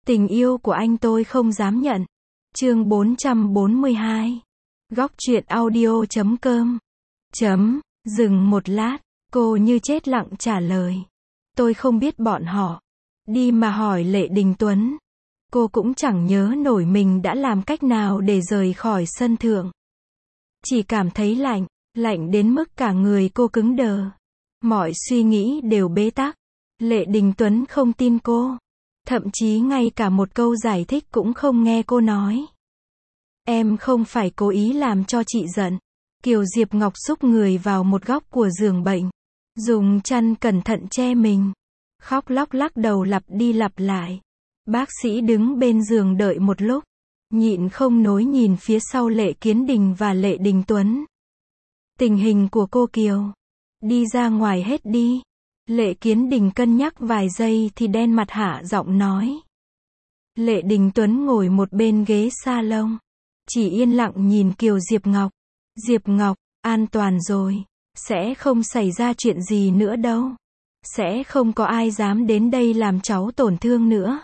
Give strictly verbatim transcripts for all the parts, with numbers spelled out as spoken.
Tình yêu của anh tôi không dám nhận. Chương bốn trăm bốn mươi hai. Góc truyện audio chấm com. Chấm, dừng một lát, cô như chết lặng trả lời. Tôi không biết bọn họ. Đi mà hỏi Lệ Đình Tuấn. Cô cũng chẳng nhớ nổi mình đã làm cách nào để rời khỏi sân thượng. Chỉ cảm thấy lạnh, lạnh đến mức cả người cô cứng đờ. Mọi suy nghĩ đều bế tắc. Lệ Đình Tuấn không tin cô. Thậm chí ngay cả một câu giải thích cũng không nghe cô nói. Em không phải cố ý làm cho chị giận. Kiều Diệp Ngọc xúc người vào một góc của giường bệnh. Dùng chăn cẩn thận che mình. Khóc lóc lắc đầu lặp đi lặp lại. Bác sĩ đứng bên giường đợi một lúc. Nhịn không nối nhìn phía sau Lệ Kiến Đình và Lệ Đình Tuấn. Tình hình của cô Kiều. Đi ra ngoài hết đi. Lệ Kiến Đình cân nhắc vài giây thì đen mặt hạ giọng nói. Lệ Đình Tuấn ngồi một bên ghế salon. Chỉ yên lặng nhìn Kiều Diệp Ngọc. Diệp Ngọc, an toàn rồi. Sẽ không xảy ra chuyện gì nữa đâu. Sẽ không có ai dám đến đây làm cháu tổn thương nữa.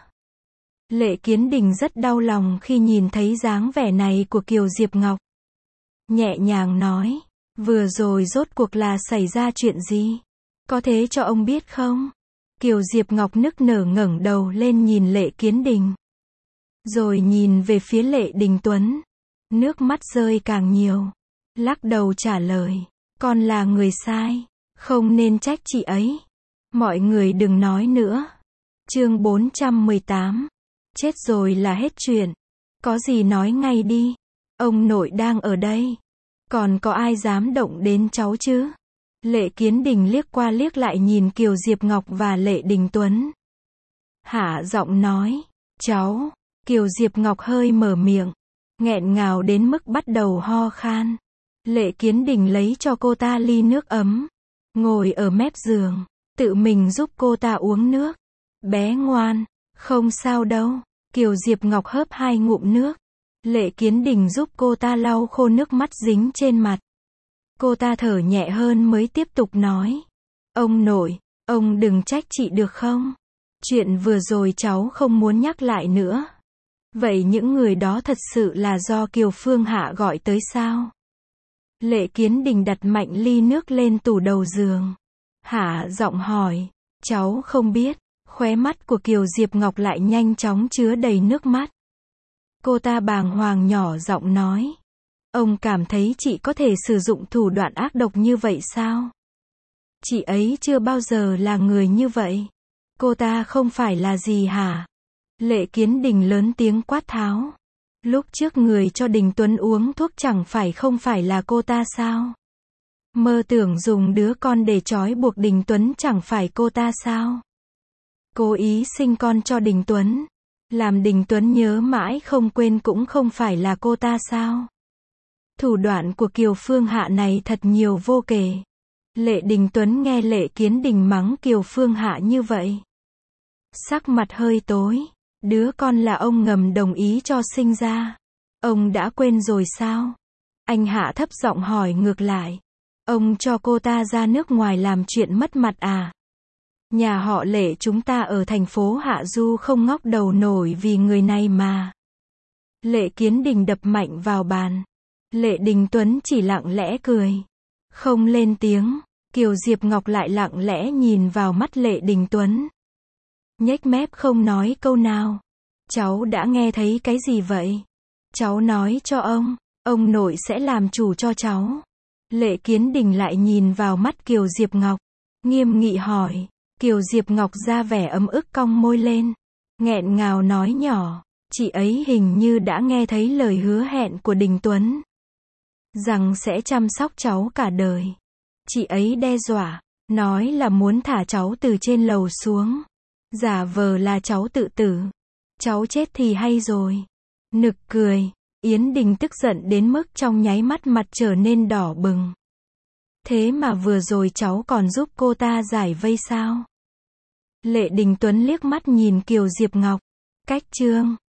Lệ Kiến Đình rất đau lòng khi nhìn thấy dáng vẻ này của Kiều Diệp Ngọc. Nhẹ nhàng nói. Vừa rồi rốt cuộc là xảy ra chuyện gì? Có thế cho ông biết không? Kiều Diệp Ngọc nức nở ngẩng đầu lên nhìn Lệ Kiến Đình. Rồi nhìn về phía Lệ Đình Tuấn. Nước mắt rơi càng nhiều. Lắc đầu trả lời. Con là người sai. Không nên trách chị ấy. Mọi người đừng nói nữa. Chương bốn trăm mười tám. Chết rồi là hết chuyện. Có gì nói ngay đi. Ông nội đang ở đây. Còn có ai dám động đến cháu chứ? Lệ Kiến Đình liếc qua liếc lại nhìn Kiều Diệp Ngọc và Lệ Đình Tuấn. Hạ giọng nói. Cháu. Kiều Diệp Ngọc hơi mở miệng. Nghẹn ngào đến mức bắt đầu ho khan. Lệ Kiến Đình lấy cho cô ta ly nước ấm. Ngồi ở mép giường. Tự mình giúp cô ta uống nước. Bé ngoan. Không sao đâu. Kiều Diệp Ngọc hớp hai ngụm nước. Lệ Kiến Đình giúp cô ta lau khô nước mắt dính trên mặt. Cô ta thở nhẹ hơn mới tiếp tục nói. Ông nội, ông đừng trách chị được không? Chuyện vừa rồi cháu không muốn nhắc lại nữa. Vậy những người đó thật sự là do Kiều Phương Hạ gọi tới sao? Lệ Kiến Đình đặt mạnh ly nước lên tủ đầu giường. Hạ giọng hỏi. Cháu không biết. Khóe mắt của Kiều Diệp Ngọc lại nhanh chóng chứa đầy nước mắt. Cô ta bàng hoàng nhỏ giọng nói. Ông cảm thấy chị có thể sử dụng thủ đoạn ác độc như vậy sao? Chị ấy chưa bao giờ là người như vậy. Cô ta không phải là gì hả? Lệ Kiến Đình lớn tiếng quát tháo. Lúc trước người cho Đình Tuấn uống thuốc chẳng phải không phải là cô ta sao? Mơ tưởng dùng đứa con để trói buộc Đình Tuấn chẳng phải cô ta sao? Cố ý sinh con cho Đình Tuấn. Làm Đình Tuấn nhớ mãi không quên cũng không phải là cô ta sao? Thủ đoạn của Kiều Phương Hạ này thật nhiều vô kể. Lệ Đình Tuấn nghe Lệ Kiến Đình mắng Kiều Phương Hạ như vậy. Sắc mặt hơi tối. Đứa con là ông ngầm đồng ý cho sinh ra. Ông đã quên rồi sao? Anh Hạ thấp giọng hỏi ngược lại. Ông cho cô ta ra nước ngoài làm chuyện mất mặt à? Nhà họ Lệ chúng ta ở thành phố Hạ Du không ngóc đầu nổi vì người này mà. Lệ Kiến Đình đập mạnh vào bàn. Lệ Đình Tuấn chỉ lặng lẽ cười. Không lên tiếng. Kiều Diệp Ngọc lại lặng lẽ nhìn vào mắt Lệ Đình Tuấn. Nhếch mép không nói câu nào. Cháu đã nghe thấy cái gì vậy? Cháu nói cho ông. Ông nội sẽ làm chủ cho cháu. Lệ Kiến Đình lại nhìn vào mắt Kiều Diệp Ngọc. Nghiêm nghị hỏi. Kiều Diệp Ngọc ra vẻ ấm ức cong môi lên. Nghẹn ngào nói nhỏ. Chị ấy hình như đã nghe thấy lời hứa hẹn của Đình Tuấn. Rằng sẽ chăm sóc cháu cả đời. Chị ấy đe dọa. Nói là muốn thả cháu từ trên lầu xuống. Giả vờ là cháu tự tử. Cháu chết thì hay rồi. Nực cười. Yến Đình tức giận đến mức trong nháy mắt mặt trở nên đỏ bừng. Thế mà vừa rồi cháu còn giúp cô ta giải vây sao? Lệ Đình Tuấn liếc mắt nhìn Kiều Diệp Ngọc. Cách chương.